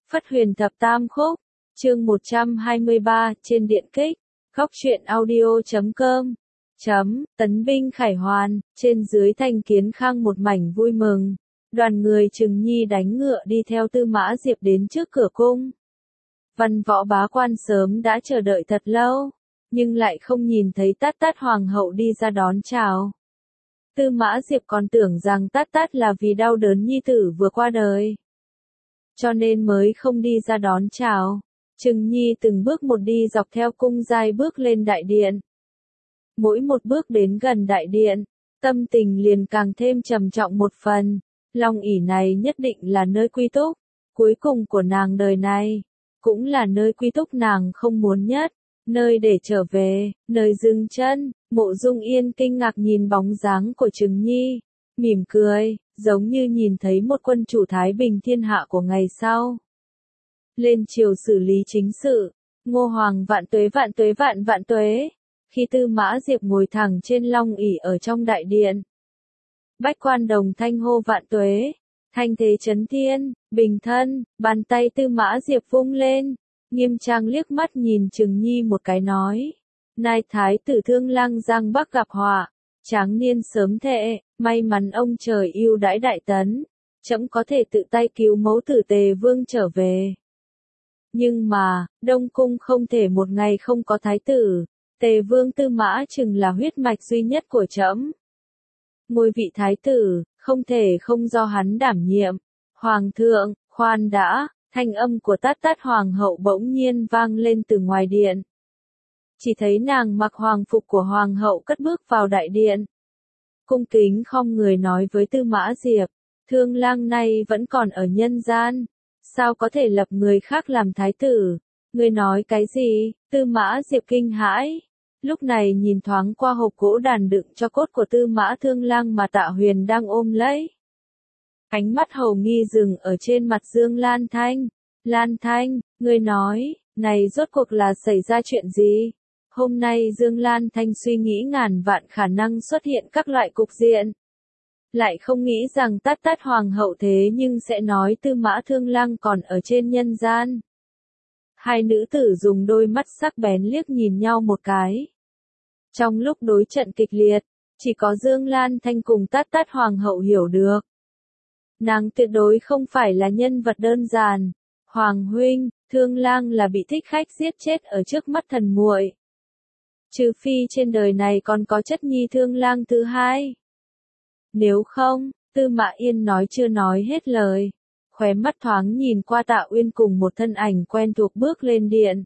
Phất Huyền Thập Tam Khúc, chương 123, trên điện kích, góc truyện audio.com. Tấn binh khải hoàn, trên dưới thành Kiến Khang một mảnh vui mừng. Đoàn người Trừng Nhi đánh ngựa đi theo Tư Mã Diệp đến trước cửa cung. Văn Võ bá quan sớm đã chờ đợi thật lâu, nhưng lại không nhìn thấy Tát Tát hoàng hậu đi ra đón chào. Tư Mã Diệp còn tưởng rằng Tát Tát là vì đau đớn nhi tử vừa qua đời, cho nên mới không đi ra đón chào. Trừng Nhi từng bước một đi dọc theo cung giai bước lên đại điện. Mỗi một bước đến gần đại điện, tâm tình liền càng thêm trầm trọng một phần. Long ỷ này nhất định là nơi quy túc cuối cùng của nàng đời này, cũng là nơi quy túc nàng không muốn nhất, nơi để trở về, nơi dừng chân. Mộ Dung Yên kinh ngạc nhìn bóng dáng của Trừng Nhi, mỉm cười, giống như nhìn thấy một quân chủ thái bình thiên hạ của ngày sau. Lên triều xử lý chính sự, Ngô Hoàng vạn tuế vạn tuế vạn vạn tuế. Khi Tư Mã Diệp ngồi thẳng trên long ỷ ở trong đại điện, bách quan đồng thanh hô vạn tuế, thanh thế chấn thiên, bình thân. Bàn tay Tư Mã Diệp vung lên, nghiêm trang liếc mắt nhìn Trừng Nhi một cái nói: Nai thái tử Thương Lăng Giang Bắc gặp họa, tráng niên sớm thệ, may mắn ông trời ưu đãi đại tấn, trẫm có thể tự tay cứu mẫu tử Tề Vương trở về. Nhưng mà, Đông Cung không thể một ngày không có thái tử, Tề Vương Tư Mã Trừng là huyết mạch duy nhất của trẫm. Ngôi vị thái tử, không thể không do hắn đảm nhiệm. Hoàng thượng, khoan đã, thanh âm của Tát Tát hoàng hậu bỗng nhiên vang lên từ ngoài điện. Chỉ thấy nàng mặc hoàng phục của hoàng hậu cất bước vào đại điện. Cung kính khom người nói với Tư Mã Diệp: Thương Lang nay vẫn còn ở nhân gian, sao có thể lập người khác làm thái tử? Ngươi nói cái gì? Tư Mã Diệp kinh hãi. Lúc này nhìn thoáng qua hộp gỗ đàn đựng cho cốt của Tư Mã Thương Lang mà Tạ Huyền đang ôm lấy. Ánh mắt hầu nghi dừng ở trên mặt Dương Lan Thanh. Lan Thanh, ngươi nói, này rốt cuộc là xảy ra chuyện gì? Hôm nay Dương Lan Thanh suy nghĩ ngàn vạn khả năng xuất hiện các loại cục diện. Lại không nghĩ rằng Tát Tát hoàng hậu thế nhưng sẽ nói Tư Mã Thương Lang còn ở trên nhân gian. Hai nữ tử dùng đôi mắt sắc bén liếc nhìn nhau một cái. Trong lúc đối trận kịch liệt, chỉ có Dương Lan Thanh cùng Tát Tát hoàng hậu hiểu được. Nàng tuyệt đối không phải là nhân vật đơn giản. Hoàng huynh, Thương Lang là bị thích khách giết chết ở trước mắt thần muội. Trừ phi trên đời này còn có chất nhi Thương Lang thứ hai. Nếu không, Tư Mã Yên nói chưa nói hết lời, khóe mắt thoáng nhìn qua Tạ Uyên cùng một thân ảnh quen thuộc bước lên điện.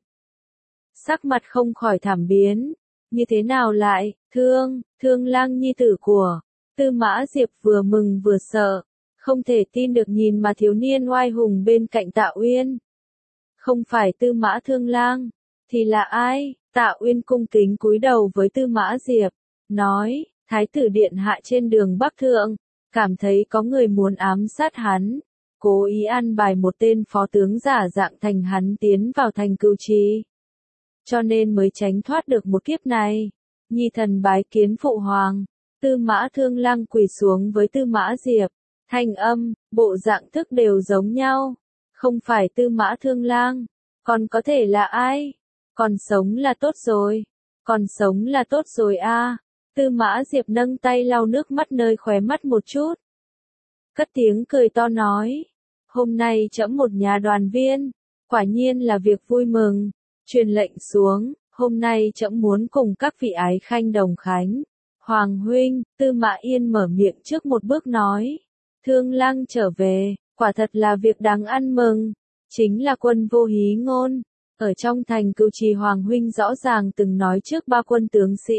Sắc mặt không khỏi thảm biến, như thế nào lại, Thương Lang nhi tử của Tư Mã Diệp vừa mừng vừa sợ, không thể tin được nhìn mà thiếu niên oai hùng bên cạnh Tạ Uyên. Không phải Tư Mã Thương Lang, thì là ai? Tạ Uyên cung kính cúi đầu với Tư Mã Diệp, nói: Thái tử điện hạ trên đường Bắc Thượng, cảm thấy có người muốn ám sát hắn, cố ý an bài một tên phó tướng giả dạng thành hắn tiến vào thành Cửu Trì, cho nên mới tránh thoát được một kiếp này. Nhi thần bái kiến phụ hoàng. Tư Mã Thương Lang quỳ xuống với Tư Mã Diệp, thanh âm, bộ dạng thức đều giống nhau. Không phải Tư Mã Thương Lang, còn có thể là ai? Còn sống là tốt rồi, còn sống là tốt rồi a. Tư Mã Diệp nâng tay lau nước mắt nơi khóe mắt một chút, cất tiếng cười to nói: Hôm nay trẫm một nhà đoàn viên, quả nhiên là việc vui mừng. Truyền lệnh xuống, hôm nay trẫm muốn cùng các vị ái khanh đồng khánh. Hoàng huynh, Tư Mã Yên mở miệng trước một bước nói: Thương Lang trở về, quả thật là việc đáng ăn mừng. Chính là quân vô hí ngôn. Ở trong thành Cửu Trì Hoàng huynh rõ ràng từng nói trước ba quân tướng sĩ.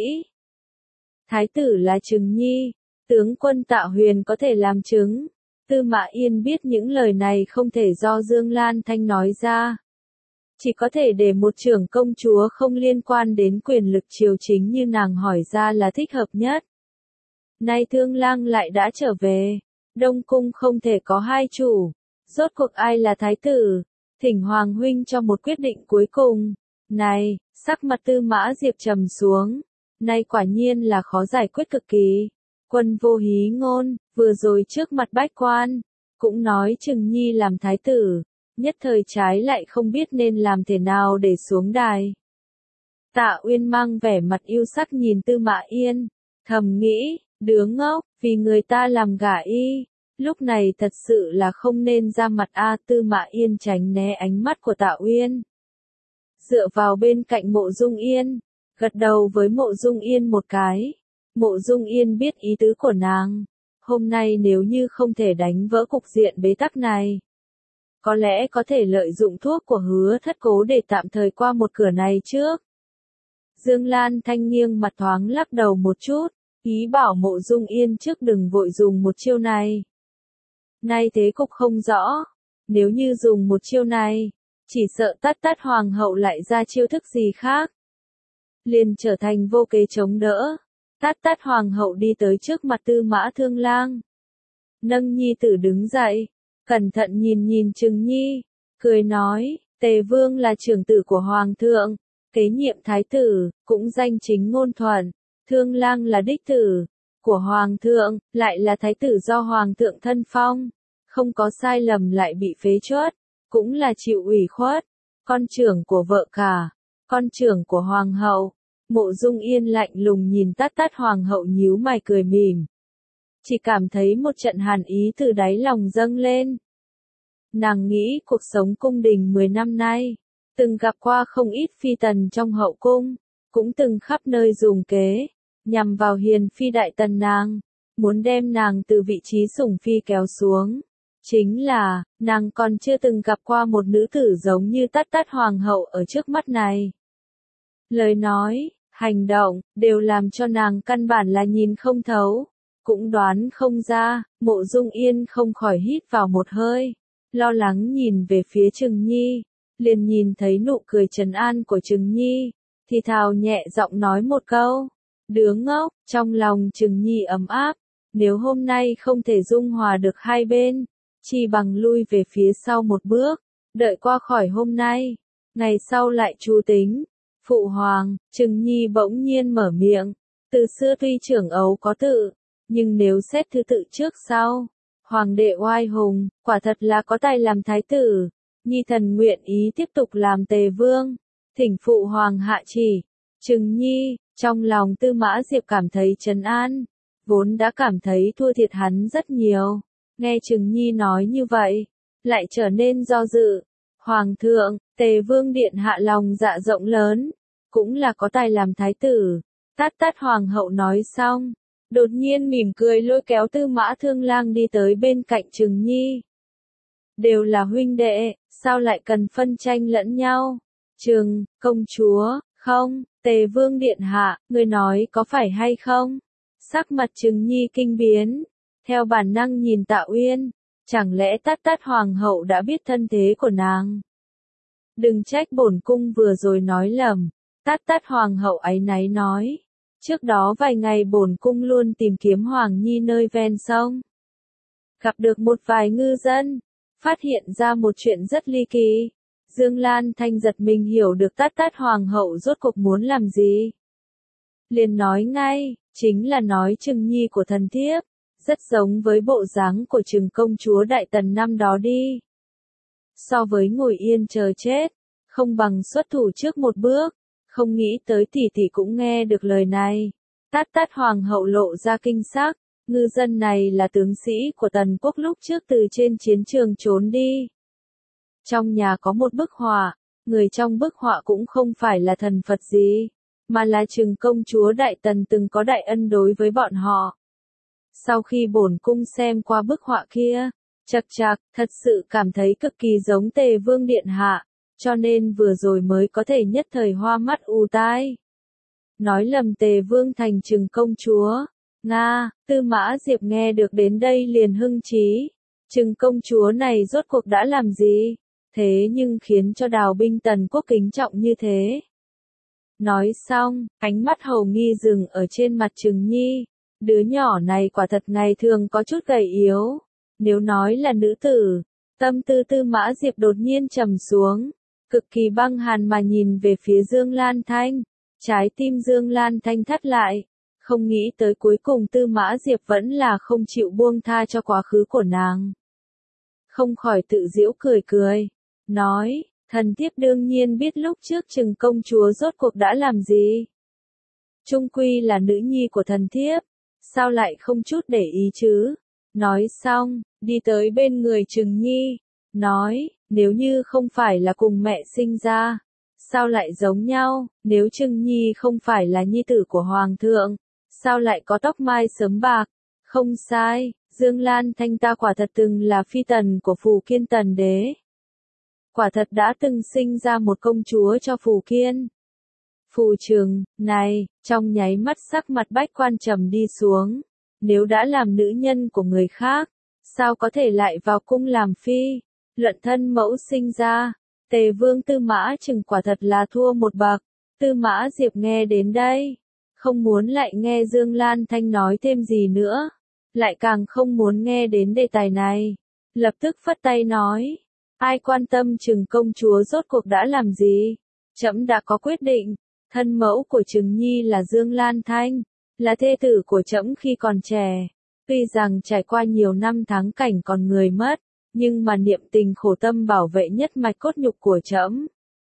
Thái tử là Trừng Nhi, tướng quân Tạ Huyền có thể làm chứng. Tư Mã Yên biết những lời này không thể do Dương Lan Thanh nói ra. Chỉ có thể để một trưởng công chúa không liên quan đến quyền lực triều chính như nàng hỏi ra là thích hợp nhất. Nay Thương Lang lại đã trở về, Đông Cung không thể có hai chủ. Rốt cuộc ai là thái tử? Thỉnh Hoàng huynh cho một quyết định cuối cùng. Này, sắc mặt Tư Mã Diệp trầm xuống. Nay quả nhiên là khó giải quyết cực kỳ. Quân vô hí ngôn, vừa rồi trước mặt bách quan, cũng nói Trừng Nhi làm thái tử, nhất thời trái lại không biết nên làm thế nào để xuống đài. Tạ Uyên mang vẻ mặt yêu sắc nhìn Tư Mã Yên, thầm nghĩ, đứa ngốc, vì người ta làm gả y, lúc này thật sự là không nên ra mặt a. Tư Mã Yên tránh né ánh mắt của Tạ Uyên, dựa vào bên cạnh Mộ Dung Yên, gật đầu với Mộ Dung Yên một cái. Mộ Dung Yên biết ý tứ của nàng, hôm nay nếu như không thể đánh vỡ cục diện bế tắc này, có lẽ có thể lợi dụng thuốc của Hứa Thất Cố để tạm thời qua một cửa này trước. Dương Lan Thanh nghiêng mặt thoáng lắc đầu một chút, ý bảo Mộ Dung Yên trước đừng vội dùng một chiêu này. Nay thế cục không rõ, nếu như dùng một chiêu này, chỉ sợ Tát Hoàng hậu lại ra chiêu thức gì khác, liền trở thành vô kế chống đỡ. Tát Hoàng hậu đi tới trước mặt Tư Mã Thương Lang, nâng nhi tử đứng dậy, cẩn thận nhìn nhìn Trừng Nhi, cười nói, Tề Vương là trưởng tử của Hoàng thượng, kế nhiệm thái tử, cũng danh chính ngôn thuận. Thương Lang là đích tử của Hoàng thượng, lại là thái tử do Hoàng thượng thân phong, không có sai lầm lại bị phế truất, cũng là chịu ủy khuất, con trưởng của vợ cả, con trưởng của Hoàng hậu. Mộ Dung Yên lạnh lùng nhìn Tát Hoàng hậu nhíu mày cười mỉm, chỉ cảm thấy một trận hàn ý từ đáy lòng dâng lên. Nàng nghĩ cuộc sống cung đình 10 năm nay, từng gặp qua không ít phi tần trong hậu cung, cũng từng khắp nơi dùng kế, nhằm vào hiền phi đại tần nàng, muốn đem nàng từ vị trí sủng phi kéo xuống. Chính là, nàng còn chưa từng gặp qua một nữ tử giống như Tát Hoàng hậu ở trước mắt này. Lời nói, hành động, đều làm cho nàng căn bản là nhìn không thấu, cũng đoán không ra. Mộ Dung Yên không khỏi hít vào một hơi, lo lắng nhìn về phía Trừng Nhi, liền nhìn thấy nụ cười trấn an của Trừng Nhi, thì thào nhẹ giọng nói một câu, đứa ngốc. Trong lòng Trừng Nhi ấm áp, nếu hôm nay không thể dung hòa được hai bên, chỉ bằng lui về phía sau một bước, đợi qua khỏi hôm nay, ngày sau lại chu tính. Phụ hoàng, Trừng Nhi bỗng nhiên mở miệng, từ xưa tuy trưởng ấu có tự, nhưng nếu xét thứ tự trước sau, hoàng đệ oai hùng, quả thật là có tài làm thái tử. Nhi thần nguyện ý tiếp tục làm Tề Vương, thỉnh phụ hoàng hạ chỉ. Trừng Nhi, trong lòng Tư Mã Diệp cảm thấy trấn an, vốn đã cảm thấy thua thiệt hắn rất nhiều, nghe Trừng Nhi nói như vậy, lại trở nên do dự. Hoàng thượng, Tề Vương điện hạ lòng dạ rộng lớn, cũng là có tài làm thái tử. Tát Hoàng hậu nói xong, đột nhiên mỉm cười lôi kéo Tư Mã Thương Lang đi tới bên cạnh Trừng Nhi. Đều là huynh đệ, sao lại cần phân tranh lẫn nhau? Trừng, công chúa, không, Tề Vương điện hạ, người nói có phải hay không? Sắc mặt Trừng Nhi kinh biến, theo bản năng nhìn Tạ Uyên, chẳng lẽ Tát Hoàng hậu đã biết thân thế của nàng? Đừng trách bổn cung vừa rồi nói lầm. Tát Hoàng hậu áy náy nói, trước đó vài ngày bổn cung luôn tìm kiếm Hoàng Nhi nơi ven sông, gặp được một vài ngư dân, phát hiện ra một chuyện rất ly kỳ. Dương Lan Thanh giật mình hiểu được Tát Hoàng hậu rốt cuộc muốn làm gì, liền nói ngay, chính là nói Trừng Nhi của thần thiếp, rất giống với bộ dáng của Trừng công chúa Đại Tần năm đó đi. So với ngồi yên chờ chết, không bằng xuất thủ trước một bước. Không nghĩ tới tỷ tỷ cũng nghe được lời này. Tát Hoàng hậu lộ ra kinh sắc, ngư dân này là tướng sĩ của Tần quốc lúc trước từ trên chiến trường trốn đi. Trong nhà có một bức họa, người trong bức họa cũng không phải là thần Phật gì, mà là Trừng công chúa Đại Tần từng có đại ân đối với bọn họ. Sau khi bổn cung xem qua bức họa kia, chật chạc, thật sự cảm thấy cực kỳ giống Tề Vương điện hạ. Cho nên vừa rồi mới có thể nhất thời hoa mắt ù tai. Nói lầm Tề Vương thành Trừng công chúa. Nga, Tư Mã Diệp nghe được đến đây liền hưng trí. Trừng công chúa này rốt cuộc đã làm gì? Thế nhưng khiến cho Đào binh Tần quốc kính trọng như thế. Nói xong, ánh mắt hầu nghi dừng ở trên mặt Trừng Nhi. Đứa nhỏ này quả thật ngày thường có chút gầy yếu. Nếu nói là nữ tử, tâm tư Tư Mã Diệp đột nhiên trầm xuống. Cực kỳ băng hàn mà nhìn về phía Dương Lan Thanh, trái tim Dương Lan Thanh thắt lại, không nghĩ tới cuối cùng Tư Mã Diệp vẫn là không chịu buông tha cho quá khứ của nàng. Không khỏi tự giễu cười cười, nói, thần thiếp đương nhiên biết lúc trước Trừng công chúa rốt cuộc đã làm gì. Chung quy là nữ nhi của thần thiếp, sao lại không chút để ý chứ? Nói xong, đi tới bên người Trừng Nhi, nói, nếu như không phải là cùng mẹ sinh ra, sao lại giống nhau, nếu Trừng Nhi không phải là nhi tử của Hoàng thượng, sao lại có tóc mai sớm bạc? Không sai, Dương Lan Thanh ta quả thật từng là phi tần của Phù Kiên Tần đế. Quả thật đã từng sinh ra một công chúa cho Phù Kiên. Phù Trừng, này, trong nháy mắt sắc mặt Bách Quan trầm đi xuống. Nếu đã làm nữ nhân của người khác, sao có thể lại vào cung làm phi? Luận thân mẫu sinh ra, Tề Vương Tư Mã Trừng quả thật là thua một bậc. Tư Mã Diệp nghe đến đây, không muốn lại nghe Dương Lan Thanh nói thêm gì nữa, lại càng không muốn nghe đến đề tài này. Lập tức phất tay nói, ai quan tâm Trừng công chúa rốt cuộc đã làm gì? Trẫm đã có quyết định, thân mẫu của Trừng Nhi là Dương Lan Thanh, là thê tử của trẫm khi còn trẻ. Tuy rằng trải qua nhiều năm tháng cảnh còn người mất, nhưng mà niệm tình khổ tâm bảo vệ nhất mạch cốt nhục của trẫm.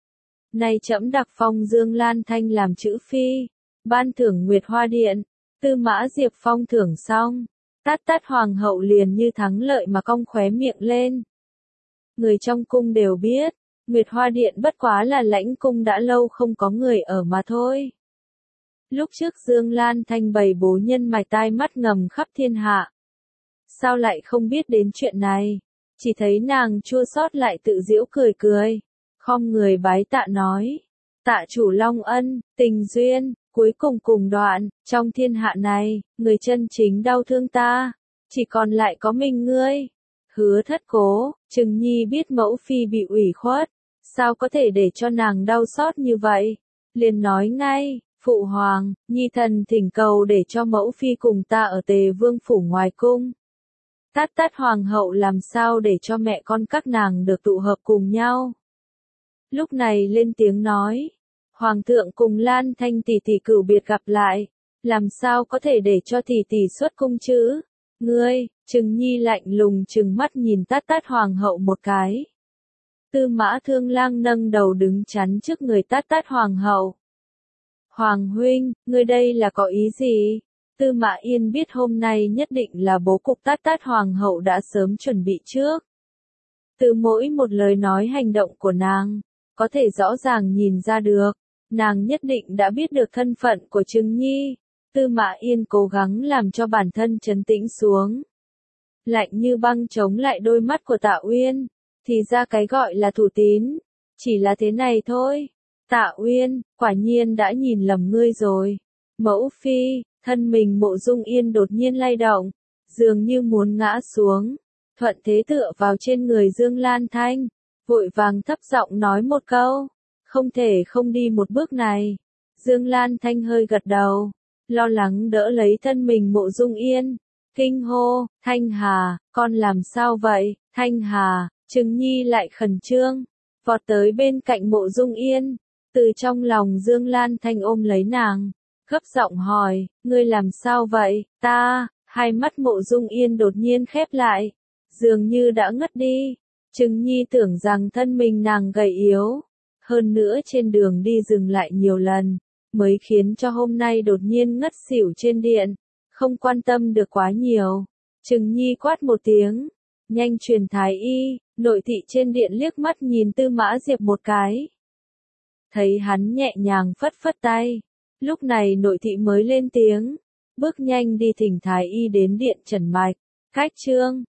Nay trẫm đặc phong Dương Lan Thanh làm chữ phi, ban thưởng Nguyệt Hoa Điện. Tư Mã Diệp phong thưởng xong, Tát Tát hoàng hậu liền như thắng lợi mà cong khóe miệng lên. Người trong cung đều biết, Nguyệt Hoa Điện bất quá là lãnh cung đã lâu không có người ở mà thôi. Lúc trước Dương Lan Thanh bày bố nhân mạch tai mắt ngầm khắp thiên hạ. Sao lại không biết đến chuyện này? Chỉ thấy nàng chua xót lại tự giễu cười cười. Khom người bái tạ nói. Tạ chủ Long ân, tình duyên, cuối cùng cùng đoạn, trong thiên hạ này, người chân chính đau thương ta. Chỉ còn lại có mình ngươi. Hứa Thất Cố, Trừng Nhi biết mẫu phi bị ủy khuất. Sao có thể để cho nàng đau xót như vậy? Liền nói ngay. Phụ hoàng, Nhi thần thỉnh cầu để cho mẫu phi cùng ta ở Tề Vương phủ ngoài cung. Tát Tát hoàng hậu làm sao để cho mẹ con các nàng được tụ hợp cùng nhau. Lúc này lên tiếng nói, hoàng thượng cùng Lan Thanh tỷ tỷ cửu biệt gặp lại, làm sao có thể để cho tỷ tỷ xuất cung chứ? Ngươi, Trừng Nhi lạnh lùng trừng mắt nhìn Tát Tát hoàng hậu một cái. Tư Mã Thương Lang nâng đầu đứng chắn trước người Tát Tát hoàng hậu. Hoàng huynh, ngươi đây là có ý gì? Tư Mã Yên biết hôm nay nhất định là bố cục Tát Tát hoàng hậu đã sớm chuẩn bị trước. Từ mỗi một lời nói hành động của nàng, có thể rõ ràng nhìn ra được, nàng nhất định đã biết được thân phận của Trừng Nhi. Tư Mã Yên cố gắng làm cho bản thân trấn tĩnh xuống. Lạnh như băng chống lại đôi mắt của Tạ Uyên, thì ra cái gọi là thủ tín, chỉ là thế này thôi. Tạ Uyên, quả nhiên đã nhìn lầm ngươi rồi. Mẫu phi, thân mình Mộ Dung Yên đột nhiên lay động, dường như muốn ngã xuống, thuận thế tựa vào trên người Dương Lan Thanh, vội vàng thấp giọng nói một câu, không thể không đi một bước này. Dương Lan Thanh hơi gật đầu, lo lắng đỡ lấy thân mình Mộ Dung Yên, kinh hô, Thanh Hà, con làm sao vậy? Thanh Hà, Trừng Nhi lại khẩn trương, vọt tới bên cạnh Mộ Dung Yên, từ trong lòng Dương Lan Thanh ôm lấy nàng, gấp giọng hỏi, ngươi làm sao vậy? Ta, hai mắt Mộ Dung Yên đột nhiên khép lại, dường như đã ngất đi. Trừng Nhi tưởng rằng thân mình nàng gầy yếu, hơn nữa trên đường đi dừng lại nhiều lần, mới khiến cho hôm nay đột nhiên ngất xỉu trên điện, không quan tâm được quá nhiều. Trừng Nhi quát một tiếng, nhanh truyền thái y. Nội thị trên điện liếc mắt nhìn Tư Mã Diệp một cái. Thấy hắn nhẹ nhàng phất phất tay, lúc này nội thị mới lên tiếng, bước nhanh đi thỉnh thái y đến điện trần mạch. Khách trương,